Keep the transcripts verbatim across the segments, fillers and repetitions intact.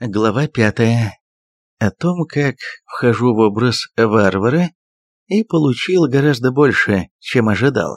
Глава пятая. О том, как вхожу в образ варвара и получил гораздо больше, чем ожидал.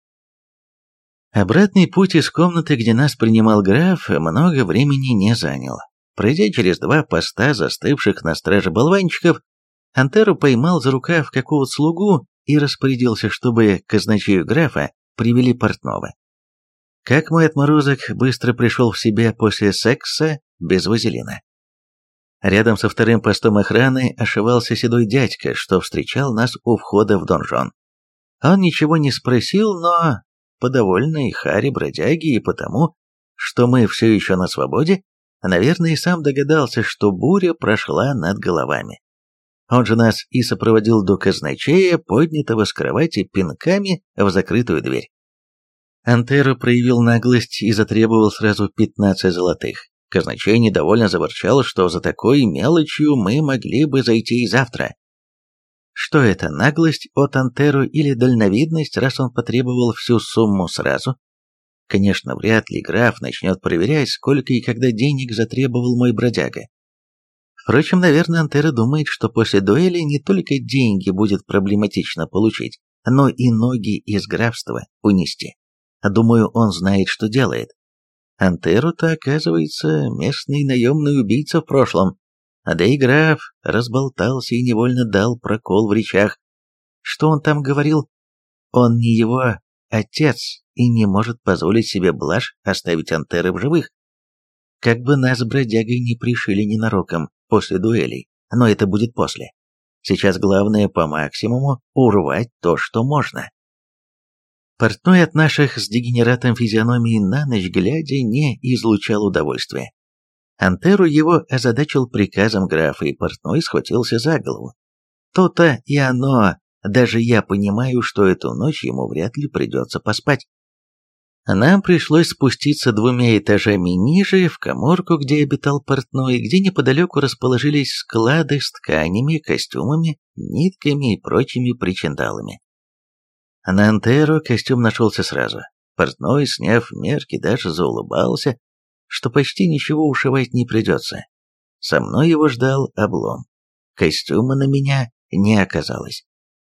Обратный путь из комнаты, где нас принимал граф, много времени не занял. Пройдя через два поста застывших на страже болванчиков, Антеро поймал за рукав какого-то слугу и распорядился, чтобы к казначею графа привели портного. Как мой отморозок быстро пришел в себя после секса без вазелина. Рядом со вторым постом охраны ошивался седой дядька, что встречал нас у входа в донжон. Он ничего не спросил, но, по довольной харе бродяги и потому, что мы все еще на свободе, наверное, и сам догадался, что буря прошла над головами. Он же нас и сопроводил до казначея, поднятого с кровати пинками в закрытую дверь. Антеро проявил наглость и затребовал сразу пятнадцать золотых. Казначей недовольно заворчал, что за такой мелочью мы могли бы зайти и завтра. Что это, наглость от Антеро или дальновидность, раз он потребовал всю сумму сразу? Конечно, вряд ли граф начнет проверять, сколько и когда денег затребовал мой бродяга. Впрочем, наверное, Антеро думает, что после дуэли не только деньги будет проблематично получить, но и ноги из графства унести. Думаю, он знает, что делает. Антеро-то, оказывается, местный наемный убийца в прошлом, да и граф разболтался и невольно дал прокол в речах. Что он там говорил? Он не его отец и не может позволить себе блажь оставить Антеро в живых. Как бы нас с бродягой не пришили ненароком после дуэлей, но это будет после. Сейчас главное по максимуму урвать то, что можно. Портной от наших с дегенератом физиономии на ночь глядя не излучал удовольствия. Антеро его озадачил приказом графа, и портной схватился за голову. То-то и оно, даже я понимаю, что эту ночь ему вряд ли придется поспать. Нам пришлось спуститься двумя этажами ниже, в каморку, где обитал портной, где неподалеку расположились склады с тканями, костюмами, нитками и прочими причиндалами. На Антеро костюм нашелся сразу. Портной, сняв мерки, даже заулыбался, что почти ничего ушивать не придется. Со мной его ждал облом. Костюма на меня не оказалось.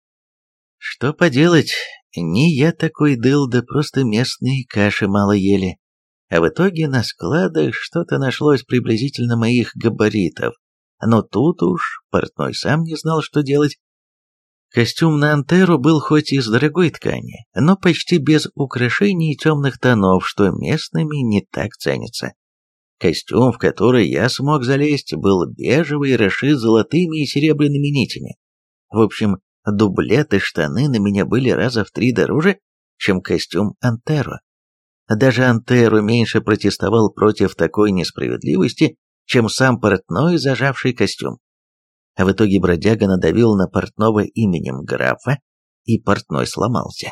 Что поделать, не я такой дылда, просто местные каши мало ели. А в итоге на складах что-то нашлось приблизительно моих габаритов. Но тут уж портной сам не знал, что делать. Костюм на Антеро был хоть из дорогой ткани, но почти без украшений темных тонов, что местными не так ценится. Костюм, в который я смог залезть, был бежевый и расшит золотыми и серебряными нитями. В общем, дублеты штаны на меня были раза в три дороже, чем костюм Антеро. Даже Антеро меньше протестовал против такой несправедливости, чем сам портной, зажавший костюм. А в итоге бродяга надавил на портного именем графа, и портной сломался.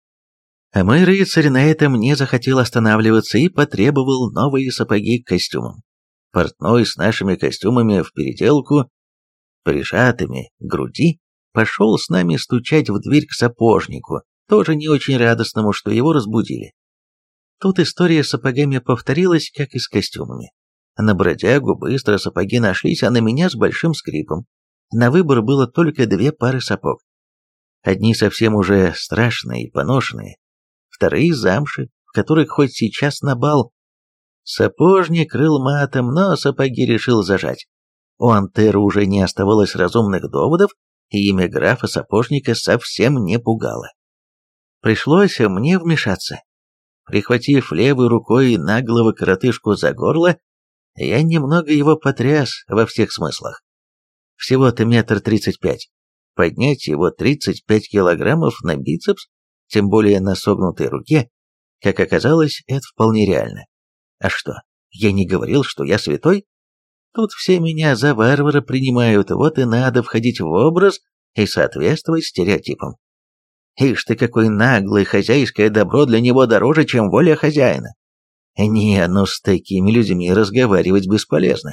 А мой рыцарь на этом не захотел останавливаться и потребовал новые сапоги к костюмам. Портной с нашими костюмами в переделку, прижатыми к груди, пошел с нами стучать в дверь к сапожнику, тоже не очень радостному, что его разбудили. Тут история с сапогами повторилась, как и с костюмами. На бродягу быстро сапоги нашлись, а на меня с большим скрипом. На выбор было только две пары сапог. Одни совсем уже страшные и поношенные, вторые замши, в которых хоть сейчас на бал. Сапожник крыл матом, но сапоги решил зажать. У Антеро уже не оставалось разумных доводов, и имя графа-сапожника совсем не пугало. Пришлось мне вмешаться. Прихватив левой рукой наглого коротышку за горло, я немного его потряс во всех смыслах. Всего-то метр тридцать пять. Поднять его тридцать пять килограммов на бицепс, тем более на согнутой руке, как оказалось, это вполне реально. А что, я не говорил, что я святой? Тут все меня за варвара принимают, вот и надо входить в образ и соответствовать стереотипам. Ишь ты, какой наглый, хозяйское добро для него дороже, чем воля хозяина. Не, ну с такими людьми разговаривать бесполезно.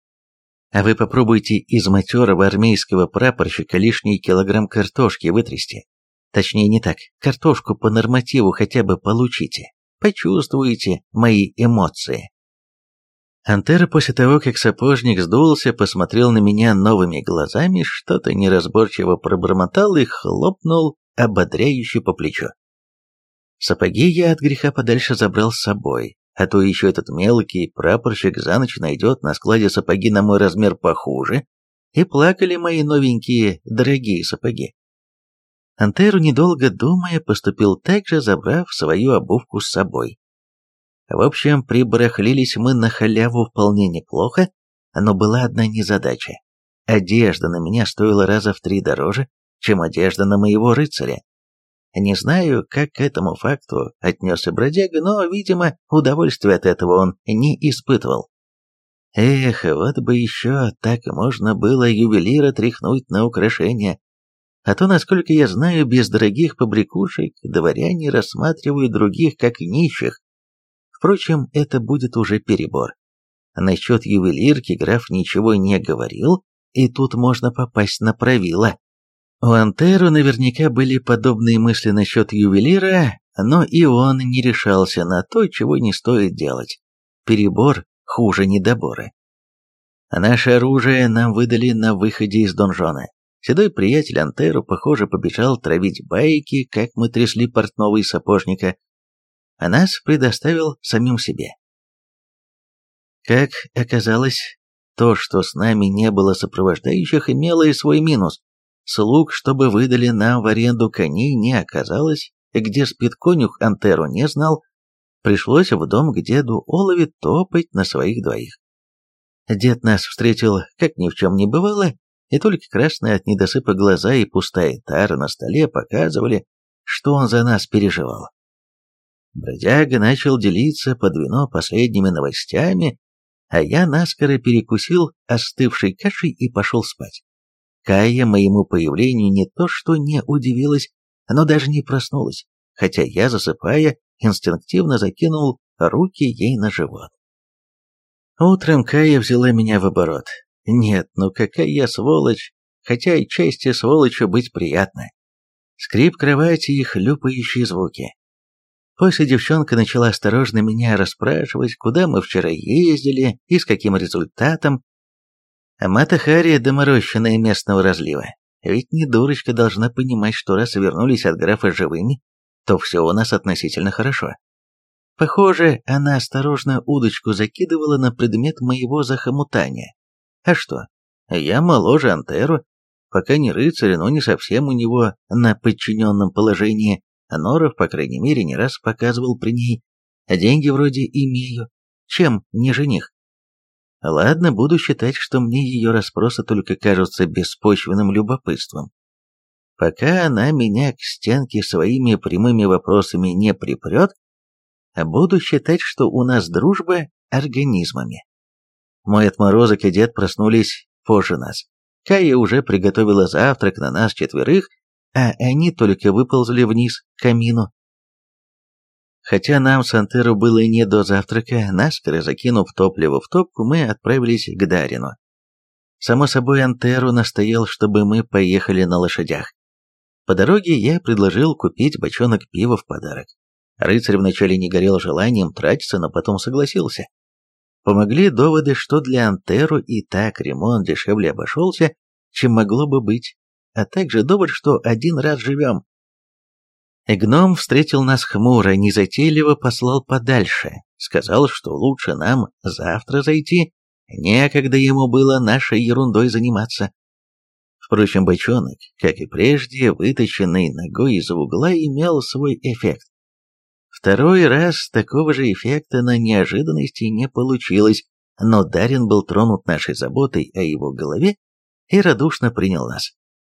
А вы попробуйте из матерого армейского прапорщика лишний килограмм картошки вытрясти. Точнее не так, картошку по нормативу хотя бы получите. Почувствуете мои эмоции. Антера после того, как сапожник сдулся, посмотрел на меня новыми глазами, что-то неразборчиво пробормотал и хлопнул ободряюще по плечу. Сапоги я от греха подальше забрал с собой, а то еще этот мелкий прапорщик за ночь найдет на складе сапоги на мой размер похуже, и плакали мои новенькие дорогие сапоги. Антеру, недолго думая, поступил так же, забрав свою обувку с собой. В общем, прибарахлились мы на халяву вполне неплохо, но была одна незадача. Одежда на меня стоила раза в три дороже, чем одежда на моего рыцаря. Не знаю, как к этому факту отнесся бродяга, но, видимо, удовольствия от этого он не испытывал. Эх, вот бы еще так можно было ювелира тряхнуть на украшения. А то, насколько я знаю, без дорогих побрякушек дворяне рассматривают других как нищих. Впрочем, это будет уже перебор. Насчет ювелирки граф ничего не говорил, и тут можно попасть на правило. У Антеру наверняка были подобные мысли насчет ювелира, но и он не решался на то, чего не стоит делать. Перебор хуже недобора. Наше оружие нам выдали на выходе из донжона. Седой приятель Антеру, похоже, побежал травить байки, как мы трясли портного и сапожника, а нас предоставил самим себе. Как оказалось, то, что с нами не было сопровождающих, имело и свой минус. Слуг, чтобы выдали нам в аренду коней, не оказалось, где спит конюх, Антеру не знал. Пришлось в дом к деду Олове топать на своих двоих. Дед нас встретил, как ни в чем не бывало, и только красные от недосыпа глаза и пустая тара на столе показывали, что он за нас переживал. Бродяга начал делиться под вино последними новостями, а я наскоро перекусил остывшей кашей и пошел спать. Кая моему появлению не то что не удивилась, но даже не проснулась, хотя я, засыпая, инстинктивно закинул руки ей на живот. Утром Кая взяла меня в оборот. Нет, ну какая я сволочь, хотя и части сволочью быть приятно. Скрип кровати и хлюпающие звуки. После девчонка начала осторожно меня расспрашивать, куда мы вчера ездили и с каким результатом. Мата-Хари доморощенная местного разлива. Ведь не дурочка должна понимать, что раз вернулись от графа живыми, то все у нас относительно хорошо. Похоже, она осторожно удочку закидывала на предмет моего захомутания. А что? Я моложе Антеру, пока не рыцарь, но не совсем у него на подчиненном положении. Норов, по крайней мере, не раз показывал при ней. Деньги вроде имею. Чем не жених? Ладно, буду считать, что мне ее расспросы только кажутся беспочвенным любопытством. Пока она меня к стенке своими прямыми вопросами не припрет, буду считать, что у нас дружба организмами. Мой отморозок и дед проснулись позже нас. Кая уже приготовила завтрак на нас четверых, а они только выползли вниз к камину. Хотя нам с Антеру было не до завтрака, наскоро закинув топливо в топку, мы отправились к Дарину. Само собой, Антеру настоял, чтобы мы поехали на лошадях. По дороге я предложил купить бочонок пива в подарок. Рыцарь вначале не горел желанием тратиться, но потом согласился. Помогли доводы, что для Антеру и так ремонт дешевле обошелся, чем могло бы быть, а также довод, что один раз живем. Гном встретил нас хмуро, незатейливо послал подальше, сказал, что лучше нам завтра зайти, некогда ему было нашей ерундой заниматься. Впрочем, бочонок, как и прежде, вытащенный ногой из угла, имел свой эффект. Второй раз такого же эффекта на неожиданности не получилось, но Дарин был тронут нашей заботой о его голове и радушно принял нас.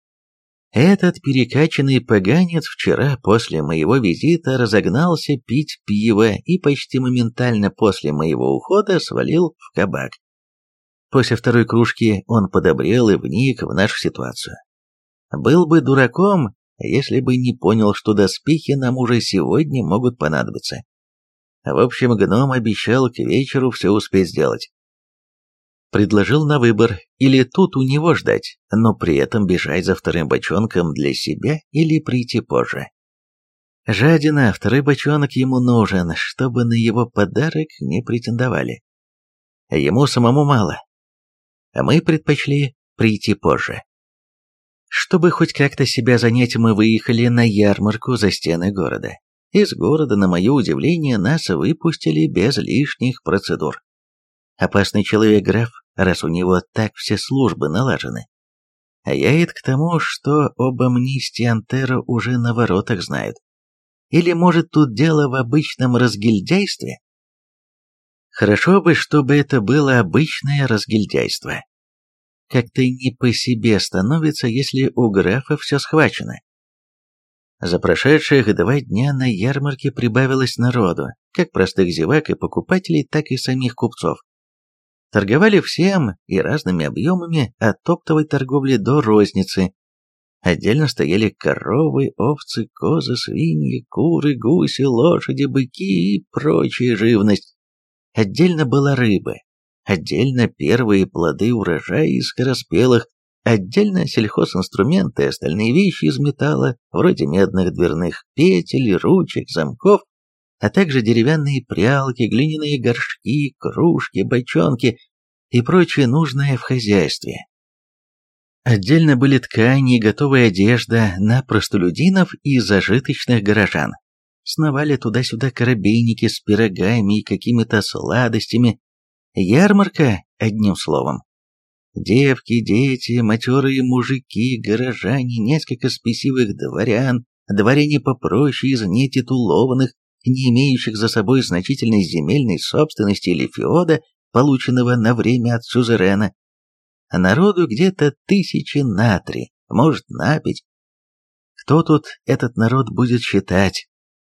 Этот перекачанный поганец вчера после моего визита разогнался пить пиво и почти моментально после моего ухода свалил в кабак. После второй кружки он подобрел и вник в нашу ситуацию. Был бы дураком, если бы не понял, что доспехи нам уже сегодня могут понадобиться. В общем, гном обещал к вечеру все успеть сделать. Предложил на выбор, или тут у него ждать, но при этом бежать за вторым бочонком для себя или прийти позже. Жадина, второй бочонок ему нужен, чтобы на его подарок не претендовали. ему самому мало. А мы предпочли прийти позже. Чтобы хоть как-то себя занять, мы выехали на ярмарку за стены города. Из города, на мое удивление, нас выпустили без лишних процедур. Опасный человек граф, раз у него так все службы налажены. А я это к тому, что об амнистии Антеро уже на воротах знают. Или, может, тут дело в обычном разгильдяйстве? Хорошо бы, чтобы это было обычное разгильдяйство. Как-то не по себе становится, если у графа все схвачено. За прошедших два дня на ярмарке прибавилось народу, как простых зевак и покупателей, так и самих купцов. Торговали всем и разными объемами, от оптовой торговли до розницы. Отдельно стояли коровы, овцы, козы, свиньи, куры, гуси, лошади, быки и прочая живность. Отдельно была рыба, отдельно первые плоды урожая из скороспелых, отдельно сельхозинструменты и остальные вещи из металла, вроде медных дверных петель, ручек, замков, а также деревянные прялки, глиняные горшки, кружки, бочонки и прочее нужное в хозяйстве. Отдельно были ткани и готовая одежда на простолюдинов и зажиточных горожан. Сновали туда-сюда коробейники с пирогами и какими-то сладостями. Ярмарка, одним словом. Девки, дети, матерые мужики, горожане, несколько спесивых дворян, дворяне попроще из нетитулованных, не имеющих за собой значительной земельной собственности или феода, полученного на время от сюзерена. А народу где-то тысячи на три, может на пять. Кто тут этот народ будет считать?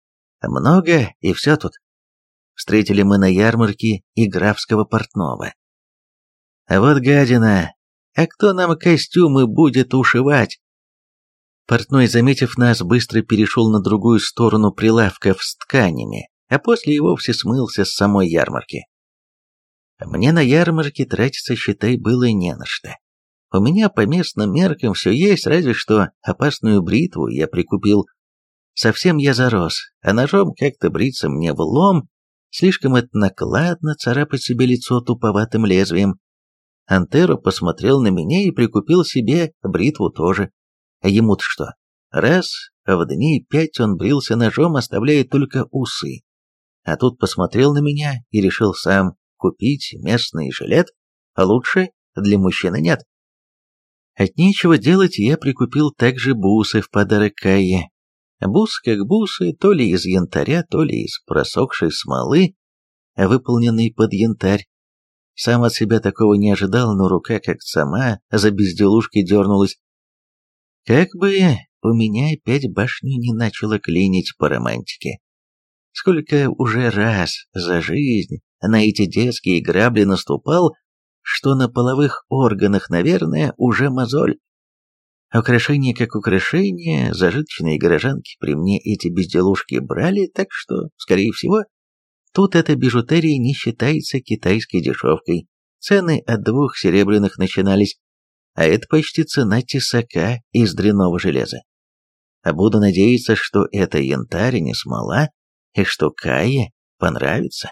Много, и все тут. Встретили мы на ярмарке и графского портного. А вот гадина, а кто нам костюмы будет ушивать? Портной, заметив нас, быстро перешел на другую сторону прилавков с тканями, а после и вовсе смылся с самой ярмарки. Мне на ярмарке тратиться, считай, было не на что. У меня по местным меркам все есть, разве что опасную бритву я прикупил. Совсем я зарос, а ножом как-то бриться мне влом, слишком это накладно царапать себе лицо туповатым лезвием. Антеро посмотрел на меня и прикупил себе бритву тоже. А ему-то что? Раз в дней пять он брился ножом, оставляя только усы. А тут посмотрел на меня и решил сам купить местный жилет, а лучше для мужчины нет. От нечего делать я прикупил также бусы в подарок Кайе. Бусы как бусы, то ли из янтаря, то ли из просохшей смолы, выполненной под янтарь. Сам от себя такого не ожидал, но рука как сама за безделушкой дернулась. Как бы у меня опять башню не начало клинить по романтике. Сколько уже раз за жизнь на эти детские грабли наступал, что на половых органах, наверное, уже мозоль. Украшения как украшения, зажиточные горожанки при мне эти безделушки брали, так что, скорее всего, тут эта бижутерия не считается китайской дешевкой. Цены от двух серебряных начинались, а это почти цена тесака из дрянного железа. А буду надеяться, что это янтарь, а не смола, и что Кае понравится.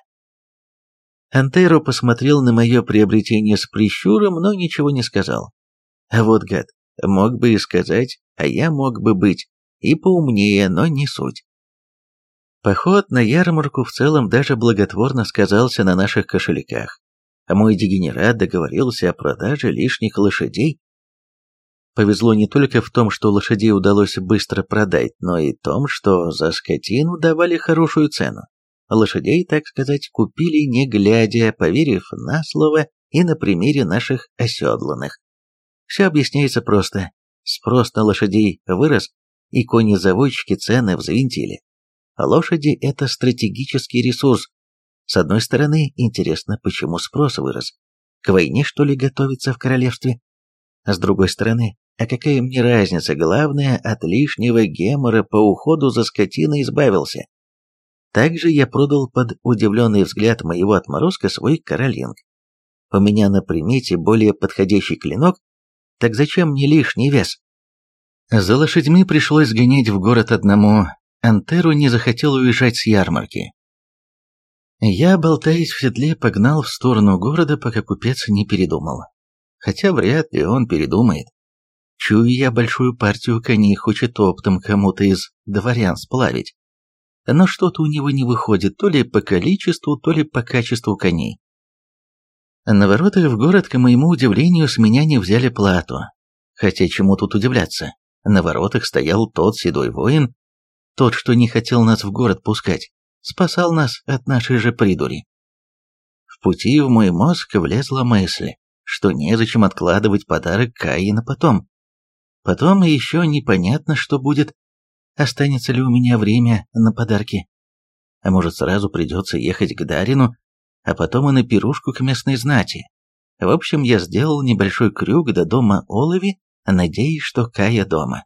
Антеро посмотрел на мое приобретение с прищуром, но ничего не сказал. А вот гад, мог бы и сказать, а я мог бы быть и поумнее, но не суть. Поход на ярмарку в целом даже благотворно сказался на наших кошельках. А мой дегенерат договорился о продаже лишних лошадей. Повезло не только в том, что лошадей удалось быстро продать, но и в том, что за скотину давали хорошую цену. Лошадей, так сказать, купили не глядя, поверив на слово и на примере наших оседланных. Все объясняется просто. Спрос на лошадей вырос, и кони-заводчики цены взвинтили. Лошади – это стратегический ресурс. С одной стороны, интересно, почему спрос вырос. К войне, что ли, готовится в королевстве? С другой стороны, а какая мне разница, главное, от лишнего гемора по уходу за скотиной избавился. Также я продал под удивленный взгляд моего отморозка свой каролинг. У меня на примете более подходящий клинок, так зачем мне лишний вес? За лошадьми пришлось гонять в город одному. Антеро не захотел уезжать с ярмарки. Я, болтаясь в седле, погнал в сторону города, пока купец не передумал. Хотя вряд ли он передумает. Чую я, большую партию коней хочет оптом кому-то из дворян сплавить. Но что-то у него не выходит, то ли по количеству, то ли по качеству коней. На воротах в город, к моему удивлению, с меня не взяли плату. Хотя чему тут удивляться? На воротах стоял тот седой воин, тот, что не хотел нас в город пускать, спасал нас от нашей же придури. В пути в мой мозг влезла мысль, что незачем откладывать подарок Кае на потом. Потом еще непонятно, что будет, останется ли у меня время на подарки. А может, сразу придется ехать к Дарину, а потом и на пирушку к местной знати. В общем, я сделал небольшой крюк до дома Олови, надеясь, что Кая дома.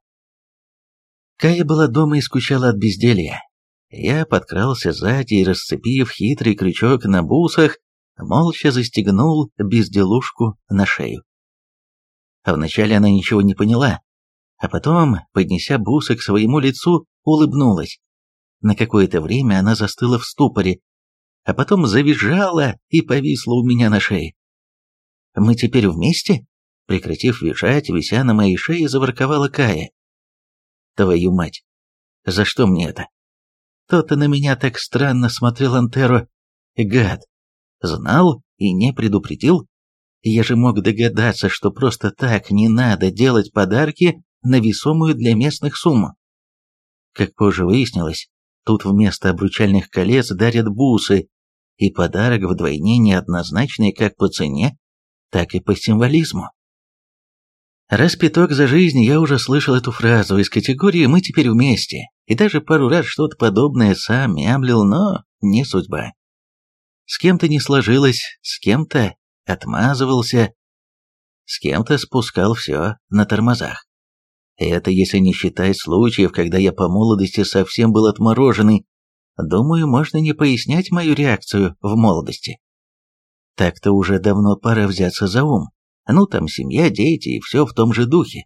Кая была дома и скучала от безделья. Я подкрался сзади и, расцепив хитрый крючок на бусах, молча застегнул безделушку на шею. А вначале она ничего не поняла, а потом, поднеся бусы к своему лицу, улыбнулась. На какое-то время она застыла в ступоре, а потом завизжала и повисла у меня на шее. «Мы теперь вместе?» Прекратив визжать, вися на моей шее, заворковала Кая. «Твою мать! За что мне это?» «То-то на меня так странно смотрел Антеро. Гад! Знал и не предупредил? Я же мог догадаться, что просто так не надо делать подарки на весомую для местных сумму. Как позже выяснилось, тут вместо обручальных колец дарят бусы, и подарок вдвойне неоднозначный как по цене, так и по символизму. Раз пяток за жизнь я уже слышал эту фразу из категории «мы теперь вместе», и даже пару раз что-то подобное сам мямлил, но не судьба. С кем-то не сложилось, с кем-то отмазывался, с кем-то спускал все на тормозах. Это если не считать случаев, когда я по молодости совсем был отмороженный. Думаю, можно не пояснять мою реакцию в молодости. Так-то уже давно пора взяться за ум. Ну, там семья, дети и все в том же духе.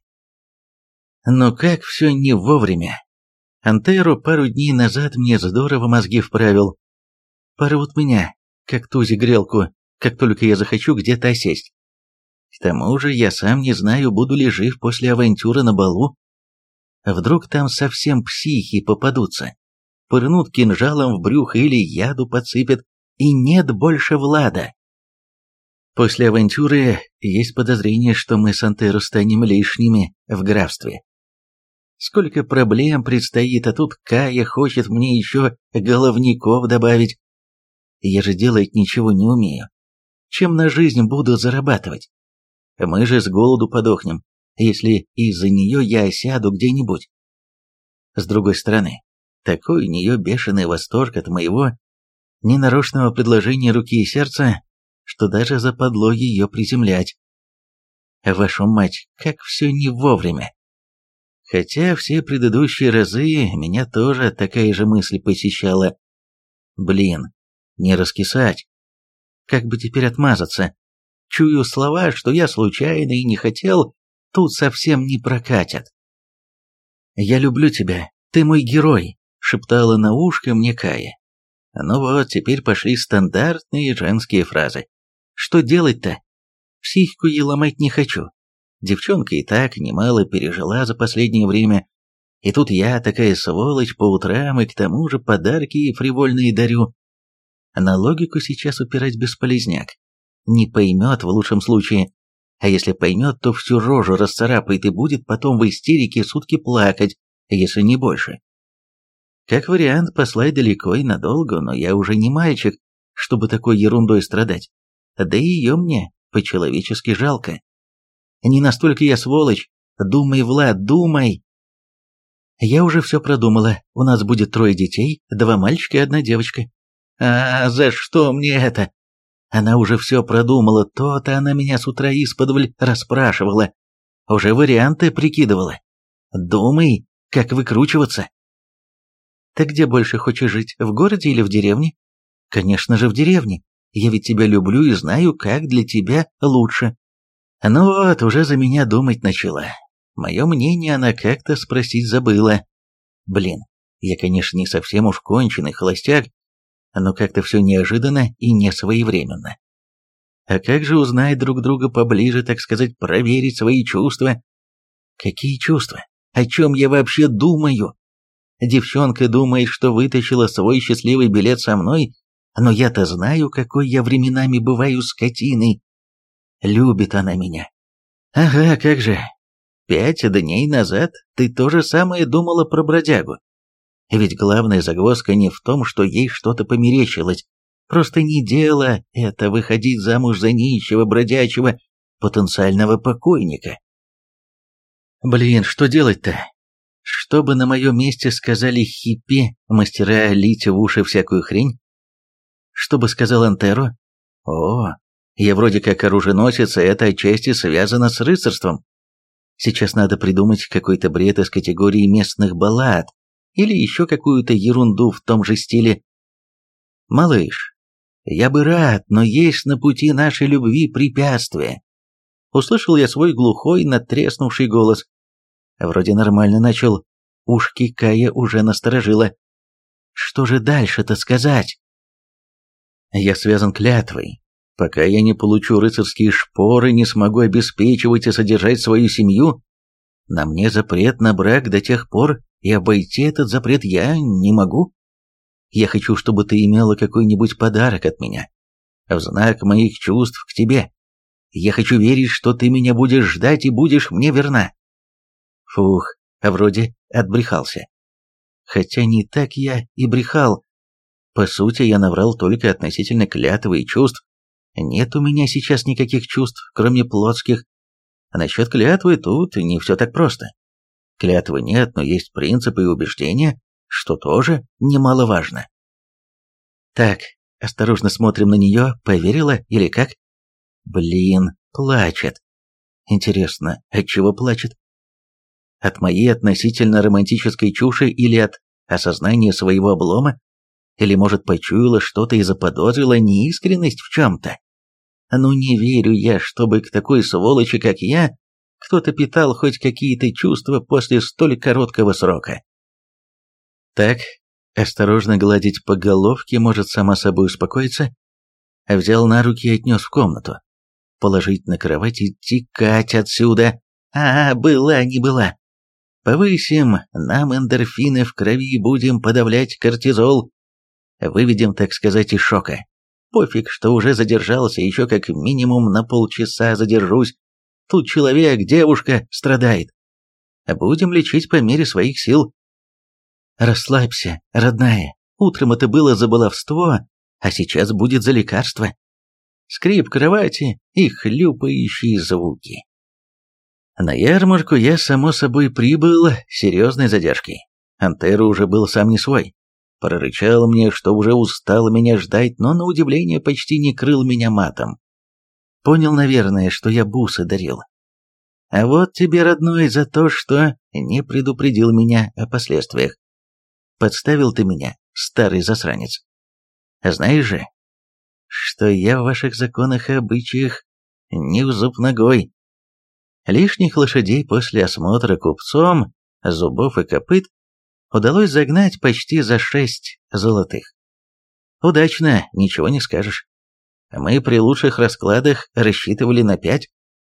Но как все не вовремя. Антеро пару дней назад мне здорово мозги вправил. Порвут меня, как тузи грелку, как только я захочу где-то осесть. К тому же я сам не знаю, буду ли жив после авантюры на балу. Вдруг там совсем психи попадутся, пырнут кинжалом в брюхо или яду подсыпят, и нет больше Влада. После авантюры есть подозрение, что мы с Антеро станем лишними в графстве. Сколько проблем предстоит, а тут Кая хочет мне еще головников добавить. Я же делать ничего не умею. Чем на жизнь буду зарабатывать? Мы же с голоду подохнем, если из-за нее я осяду где-нибудь. С другой стороны, такой у нее бешеный восторг от моего ненарочного предложения руки и сердца, что даже западло ее приземлять. Вашу мать, как все не вовремя. Хотя все предыдущие разы меня тоже такая же мысль посещала. Блин, не раскисать. Как бы теперь отмазаться? Чую слова, что я случайно и не хотел, тут совсем не прокатят. «Я люблю тебя, ты мой герой», — шептала на ушко мне Кая. Ну вот, теперь пошли стандартные женские фразы. Что делать-то? Психику ей ломать не хочу. Девчонка и так немало пережила за последнее время. И тут я, такая сволочь, по утрам и к тому же подарки фривольные дарю. На логику сейчас упирать бесполезняк. Не поймет в лучшем случае. А если поймет, то всю рожу расцарапает и будет потом в истерике сутки плакать, если не больше. Как вариант, послать далеко и надолго, но я уже не мальчик, чтобы такой ерундой страдать. Да и ее мне по-человечески жалко. Не настолько я сволочь. Думай, Влад, думай. Я уже все продумала. У нас будет трое детей, два мальчика и одна девочка. А за что мне это? Она уже все продумала, то-то она меня с утра исподволь расспрашивала. Уже варианты прикидывала. Думай, как выкручиваться. Ты где больше хочешь жить, в городе или в деревне? Конечно же, в деревне. Я ведь тебя люблю и знаю, как для тебя лучше. Ну вот, уже за меня думать начала. Мое мнение она как-то спросить забыла. Блин, я, конечно, не совсем уж конченый холостяк, но как-то все неожиданно и несвоевременно. А как же узнать друг друга поближе, так сказать, проверить свои чувства? Какие чувства? О чем я вообще думаю? Девчонка думает, что вытащила свой счастливый билет со мной, но я-то знаю, какой я временами бываю скотиной. Любит она меня. Ага, как же. Пять дней назад ты то же самое думала про бродягу. Ведь главная загвоздка не в том, что ей что-то померещилось. Просто не дело это выходить замуж за нищего, бродячего, потенциального покойника. Блин, что делать-то? Что бы на моем месте сказали хиппи, мастера лить в уши всякую хрень? Что бы сказал Антеро? О, я вроде как оруженосец, и это отчасти связано с рыцарством. Сейчас надо придумать какой-то бред из категории местных баллад, или еще какую-то ерунду в том же стиле. «Малыш, я бы рад, но есть на пути нашей любви препятствия». Услышал я свой глухой, надтреснувший голос. Вроде нормально начал. Ушки Кая уже насторожило. Что же дальше-то сказать? Я связан клятвой. Пока я не получу рыцарские шпоры, не смогу обеспечивать и содержать свою семью, на мне запрет на брак до тех пор, и обойти этот запрет я не могу. Я хочу, чтобы ты имела какой-нибудь подарок от меня, в знак моих чувств к тебе. Я хочу верить, что ты меня будешь ждать и будешь мне верна. Фух, а вроде отбрехался. Хотя не так я и брехал. По сути, я наврал только относительно клятвы и чувств. Нет у меня сейчас никаких чувств, кроме плотских. А насчет клятвы тут не все так просто. Клятвы нет, но есть принципы и убеждения, что тоже немаловажно. Так, осторожно смотрим на нее, поверила или как? Блин, плачет. Интересно, от чего плачет? От моей относительно романтической чуши или от осознания своего облома? Или, может, почуяла что-то и заподозрила неискренность в чем-то? Ну не верю я, чтобы к такой сволочи, как я, кто-то питал хоть какие-то чувства после столь короткого срока. Так, осторожно гладить по головке, может сама собой успокоиться. Взял на руки и отнес в комнату. Положить на кровать и текать отсюда. А, была не была. Повысим нам эндорфины в крови, будем подавлять кортизол. Выведем, так сказать, из шока. Пофиг, что уже задержался, еще как минимум на полчаса задержусь. Тут человек, девушка, страдает. Будем лечить по мере своих сил. Расслабься, родная. Утром это было за баловство, а сейчас будет за лекарство. Скрип кровати и хлюпающие звуки. На ярмарку я, само собой, прибыл с серьезной задержкой. Антеро уже был сам не свой. Прорычал мне, что уже устал меня ждать, но, на удивление, почти не крыл меня матом. Понял, наверное, что я бусы дарил. А вот тебе, родной, за то, что не предупредил меня о последствиях. Подставил ты меня, старый засранец. Знаешь же, что я в ваших законах и обычаях не в зуб ногой. Лишних лошадей после осмотра купцом, зубов и копыт удалось загнать почти за шесть золотых. Удачно, ничего не скажешь. Мы при лучших раскладах рассчитывали на пять.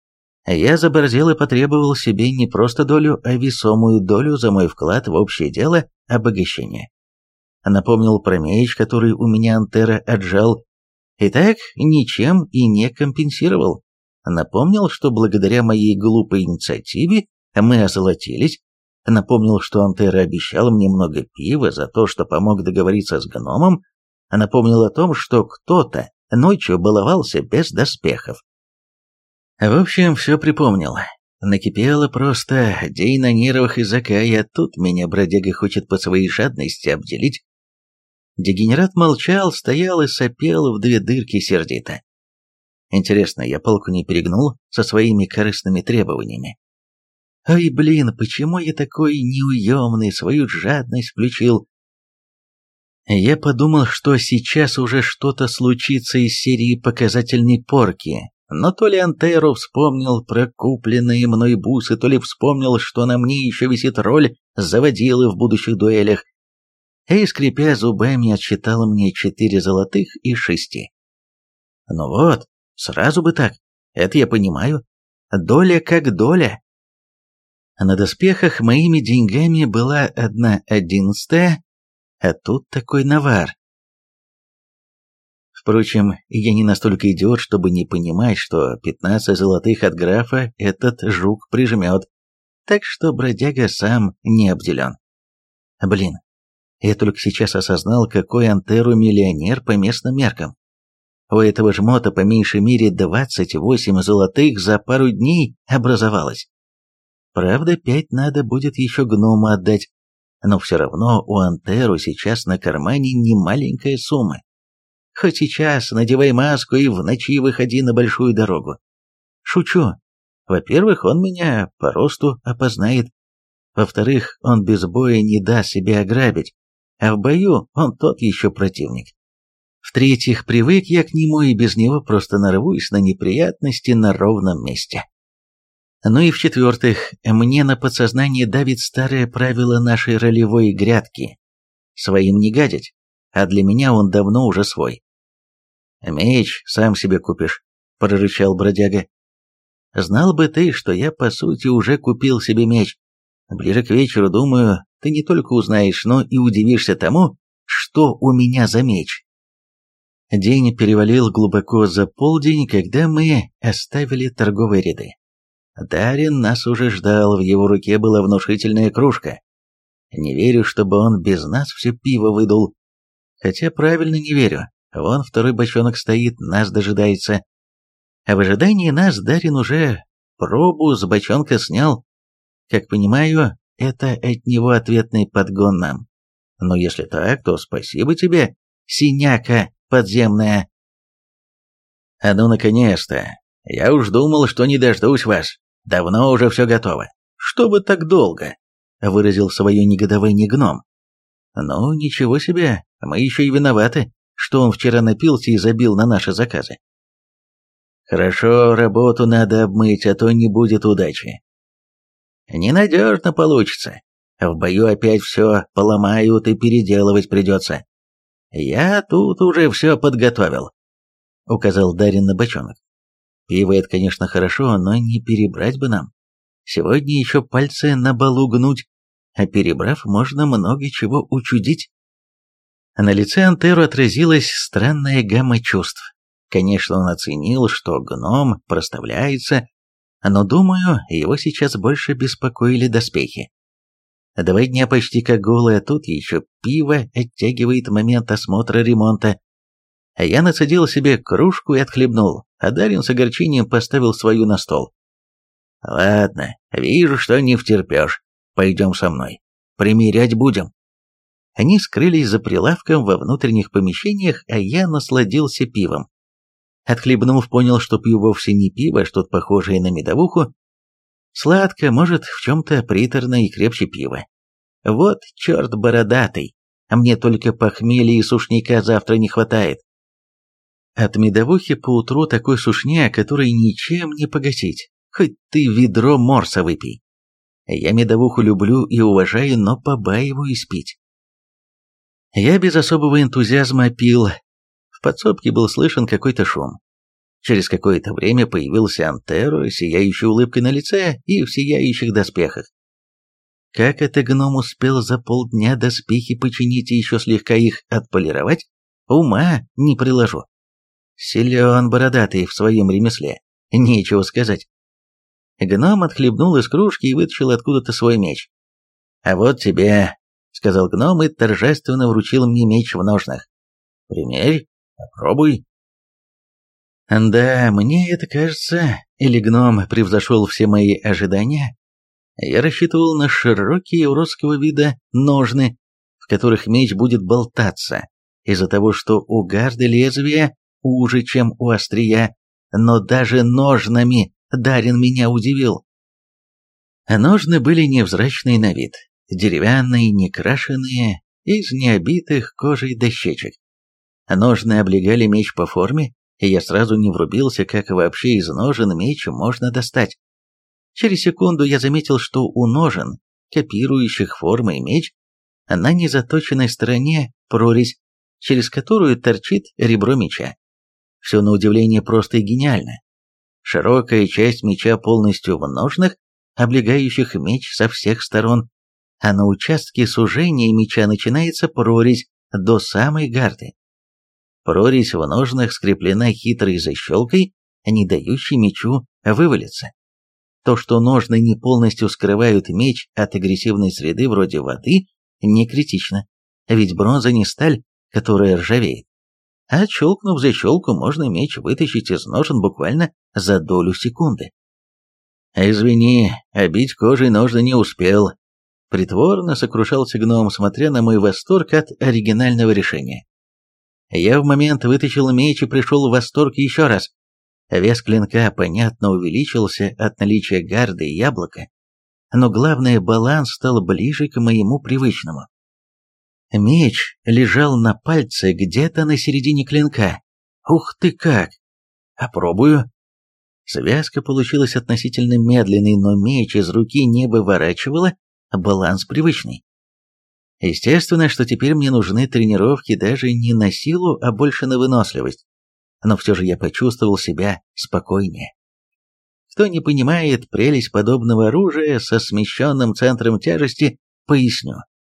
Я заборзел и потребовал себе не просто долю, а весомую долю за мой вклад в общее дело обогащения. Напомнил про меч, который у меня Антеро отжал, и так ничем и не компенсировал. Напомнил, что благодаря моей глупой инициативе мы озолотились. Напомнил, что Антеро обещал мне много пива за то, что помог договориться с гномом. Напомнил о том, что кто-то ночью баловался без доспехов. В общем, все припомнил. Накипело просто, день на нервах из-за Кая, тут меня бродяга хочет по своей жадности обделить. Дегенерат молчал, стоял и сопел в две дырки сердито. Интересно, я палку не перегнул со своими корыстными требованиями? Ой, блин, почему я такой неуемный, свою жадность включил? Я подумал, что сейчас уже что-то случится из серии показательной порки, но то ли Антеро вспомнил про купленные мной бусы, то ли вспомнил, что на мне еще висит роль заводилы в будущих дуэлях. и, скрипя зубами, отсчитал мне четыре золотых из шести. Ну вот, сразу бы так, это я понимаю. Доля как доля. На доспехах моими деньгами была одна одиннадцатая, а тут такой навар. Впрочем, я не настолько идиот, чтобы не понимать, что пятнадцать золотых от графа этот жук прижмет, так что бродяга сам не обделен. Блин, я только сейчас осознал, какой Антеру миллионер по местным меркам. У этого жмота по меньшей мере двадцать восемь золотых за пару дней образовалось. Правда, пять надо будет еще гному отдать, но все равно у Антеру сейчас на кармане немаленькая сумма. Хоть сейчас надевай маску и в ночи выходи на большую дорогу. Шучу. Во-первых, он меня по росту опознает. Во-вторых, он без боя не даст себя ограбить, а в бою он тот еще противник. В-третьих, привык я к нему и без него просто нарвусь на неприятности на ровном месте. Ну и в-четвертых, мне на подсознание давит старое правило нашей ролевой грядки. Своим не гадить, а для меня он давно уже свой. «Меч сам себе купишь», — прорычал бродяга. «Знал бы ты, что я, по сути, уже купил себе меч. Ближе к вечеру, думаю, ты не только узнаешь, но и удивишься тому, что у меня за меч». День перевалил глубоко за полдень, когда мы оставили торговые ряды. Дарин нас уже ждал, в его руке была внушительная кружка. Не верю, чтобы он без нас все пиво выдул. Хотя правильно не верю. Вон второй бочонок стоит, нас дожидается. А в ожидании нас Дарин уже пробу с бочонка снял. Как понимаю, это от него ответный подгон нам. Но если так, то спасибо тебе, синяка подземная. А ну, наконец-то. Я уж думал, что не дождусь вас. Давно уже все готово. Что бы так долго? Выразил свое негодование гном. Ну, ничего себе, мы еще и виноваты, что он вчера напился и забил на наши заказы. Хорошо, работу надо обмыть, а то не будет удачи. Ненадежно получится. В бою опять все поломают и переделывать придется. Я тут уже все подготовил, указал Дарин на бочонок. Пиво это, конечно, хорошо, но не перебрать бы нам. Сегодня еще пальцы на балу гнуть, а перебрав, можно много чего учудить. На лице Антеру отразилась странная гамма чувств. Конечно, он оценил, что гном проставляется, но, думаю, его сейчас больше беспокоили доспехи. Два дня почти как голый, а тут еще пиво оттягивает момент осмотра ремонта. А я нацедил себе кружку и отхлебнул, а Дарин с огорчением поставил свою на стол. «Ладно, вижу, что не втерпешь. Пойдем со мной. Примерять будем». Они скрылись за прилавком во внутренних помещениях, а я насладился пивом. Отхлебнув, понял, что пью вовсе не пиво, а что-то похожее на медовуху. Сладко, может, в чем-то приторно и крепче пива. Вот черт бородатый, а мне только похмелья и сушняка завтра не хватает. От медовухи поутру такой сушняк, который ничем не погасить, хоть ты ведро морса выпей. Я медовуху люблю и уважаю, но побаиваюсь пить. Я без особого энтузиазма пил. В подсобке был слышен какой-то шум. Через какое-то время появился Антеро, сияющей улыбкой на лице и в сияющих доспехах. Как это гном успел за полдня доспехи починить и еще слегка их отполировать, ума не приложу. Силен бородатый в своем ремесле, нечего сказать. Гном отхлебнул из кружки и вытащил откуда-то свой меч. «А вот тебе», — сказал гном и торжественно вручил мне меч в ножнах. «Примерь, попробуй». Да, мне это кажется, или гном превзошел все мои ожидания. Я рассчитывал на широкие уродского вида ножны, в которых меч будет болтаться, из-за того, что у гарды лезвия уже, чем у острия, но даже ножнами Дарин меня удивил. Ножны были невзрачные на вид, деревянные, некрашенные, из необитых кожей дощечек. Ножны облегали меч по форме, и я сразу не врубился, как вообще из ножен меч можно достать. Через секунду я заметил, что у ножен, копирующих формы и меч, на незаточенной стороне прорезь, через которую торчит ребро меча. Все на удивление просто и гениально. Широкая часть меча полностью в ножнах, облегающих меч со всех сторон, а на участке сужения меча начинается прорезь до самой гарды. Прорезь в ножнах скреплена хитрой защелкой, не дающей мечу вывалиться. То, что ножны не полностью скрывают меч от агрессивной среды вроде воды, не критично, ведь бронза не сталь, которая ржавеет. А щелкнув защелку, можно меч вытащить из ножен буквально за долю секунды. «Извини, обить кожей ножны не успел», — притворно сокрушался гном, смотря на мой восторг от оригинального решения. Я в момент вытащил меч и пришел в восторг еще раз. Вес клинка, понятно, увеличился от наличия гарды и яблока, но главное, баланс стал ближе к моему привычному. Меч лежал на пальце где-то на середине клинка. Ух ты как! Опробую. Связка получилась относительно медленной, но меч из руки не выворачивало, баланс привычный. Естественно, что теперь мне нужны тренировки даже не на силу, а больше на выносливость. Но все же я почувствовал себя спокойнее. Кто не понимает прелесть подобного оружия со смещенным центром тяжести, поясню.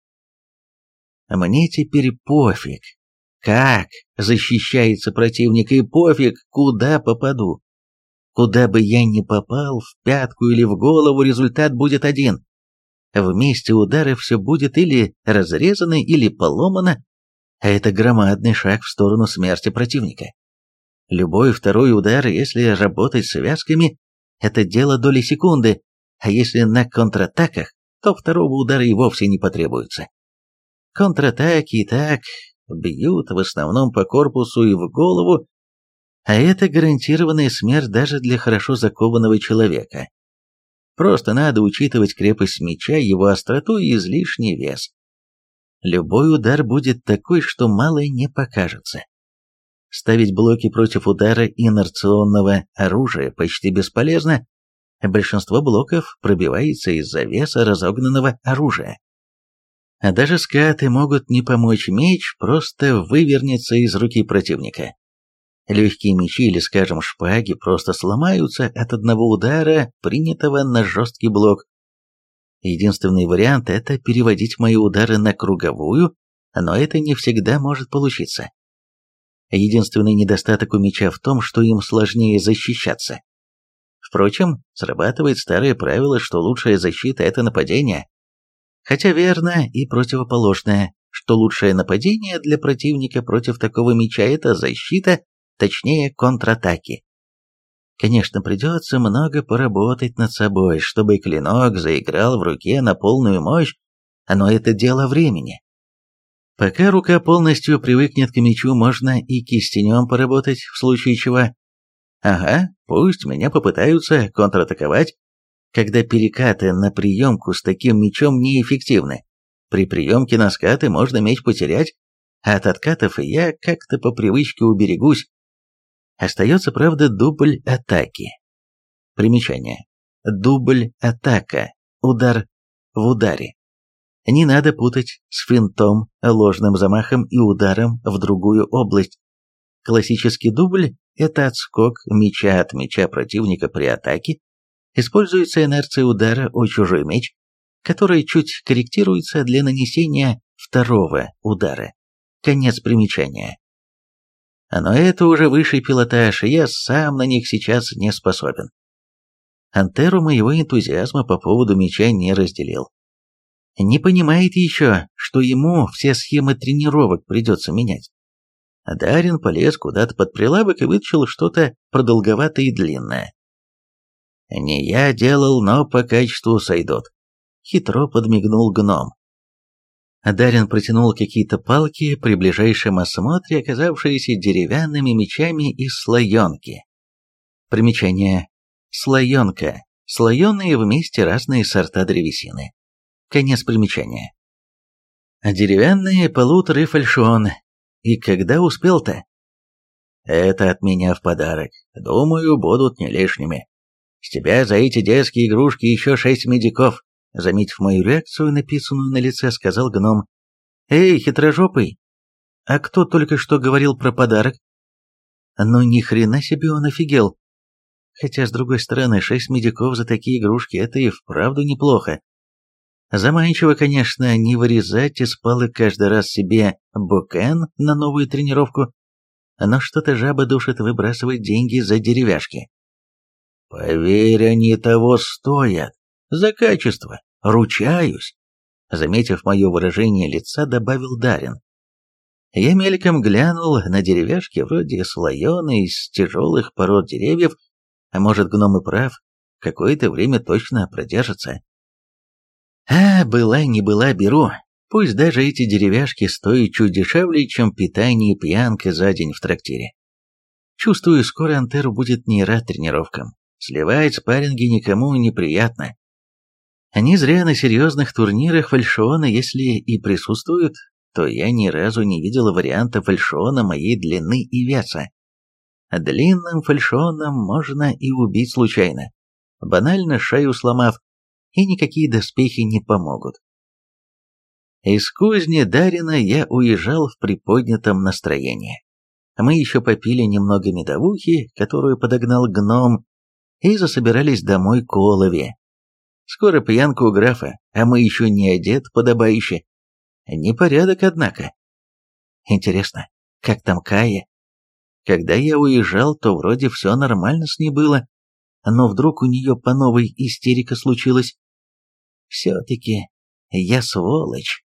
Мне теперь пофиг, как защищается противник, и пофиг, куда попаду. Куда бы я ни попал, в пятку или в голову, результат будет один. В месте удара все будет или разрезано, или поломано, а это громадный шаг в сторону смерти противника. Любой второй удар, если работать связками, это дело доли секунды, а если на контратаках, то второго удара и вовсе не потребуется. Контратаки и так бьют в основном по корпусу и в голову, а это гарантированная смерть даже для хорошо закованного человека. Просто надо учитывать крепость меча, его остроту и излишний вес. Любой удар будет такой, что мало не покажется. Ставить блоки против удара инерционного оружия почти бесполезно. Большинство блоков пробивается из-за веса разогнанного оружия. А даже скаты могут не помочь, меч просто вывернется из руки противника. Легкие мечи или, скажем, шпаги просто сломаются от одного удара, принятого на жесткий блок. Единственный вариант – это переводить мои удары на круговую, но это не всегда может получиться. Единственный недостаток у меча в том, что им сложнее защищаться. Впрочем, срабатывает старое правило, что лучшая защита – это нападение. Хотя верно и противоположное, что лучшее нападение для противника против такого меча – это защита, точнее контратаки. Конечно, придется много поработать над собой, чтобы клинок заиграл в руке на полную мощь, но это дело времени. Пока рука полностью привыкнет к мечу, можно и кистенем поработать, в случае чего. Ага, пусть меня попытаются контратаковать, когда перекаты на приемку с таким мечом неэффективны. При приемке на скаты можно меч потерять, а от откатов я как-то по привычке уберегусь. Остается, правда, дубль атаки. Примечание. Дубль атака. Удар в ударе. Не надо путать с финтом, ложным замахом и ударом в другую область. Классический дубль – это отскок меча от меча противника при атаке. Используется инерция удара о чужой меч, которая чуть корректируется для нанесения второго удара. Конец примечания. Но это уже высший пилотаж, и я сам на них сейчас не способен. Антеру моего энтузиазма по поводу меча не разделил. Не понимает еще, что ему все схемы тренировок придется менять. Дарин полез куда-то под прилавок и вытащил что-то продолговатое и длинное. «Не я делал, но по качеству сойдут», — хитро подмигнул гном. Дарин протянул какие-то палки, при ближайшем осмотре оказавшиеся деревянными мечами из слоенки. Примечание. Слоенка. Слоеные вместе разные сорта древесины. Конец примечания. Деревянные полуторы фальшон. И когда успел-то? Это от меня в подарок. Думаю, будут не лишними. С тебя за эти детские игрушки еще шесть медиков. Заметив мою реакцию, написанную на лице, сказал гном, Эй, хитрожопый, а кто только что говорил про подарок? Ну ни хрена себе он офигел. Хотя, с другой стороны, шесть медиков за такие игрушки — это и вправду неплохо. Заманчиво, конечно, не вырезать из палок каждый раз себе букен на новую тренировку, но что-то жаба душит выбрасывать деньги за деревяшки. Поверь, они того стоят. За качество. Ручаюсь. Заметив мое выражение лица, добавил Дарин. Я мельком глянул на деревяшки, вроде слоеные, из тяжелых пород деревьев, а может, гном и прав, какое-то время точно продержится. А, была не была, беру. Пусть даже эти деревяшки стоят чуть дешевле, чем питание и пьянка за день в трактире. Чувствую, скоро Антеру будет не рад тренировкам. Сливать спарринги никому неприятно. Не зря на серьезных турнирах фальшиона, если и присутствуют, то я ни разу не видела варианта фальшиона моей длины и веса. Длинным фальшионом можно и убить случайно, банально шею сломав, и никакие доспехи не помогут. Из кузни Дарина я уезжал в приподнятом настроении. Мы еще попили немного медовухи, которую подогнал гном, и засобирались домой к Олове. Скоро пьянка у графа, а мы еще не одет подобающе. Непорядок, однако. Интересно, как там Кая? Когда я уезжал, то вроде все нормально с ней было, но вдруг у нее по новой истерика случилась. Все-таки я сволочь.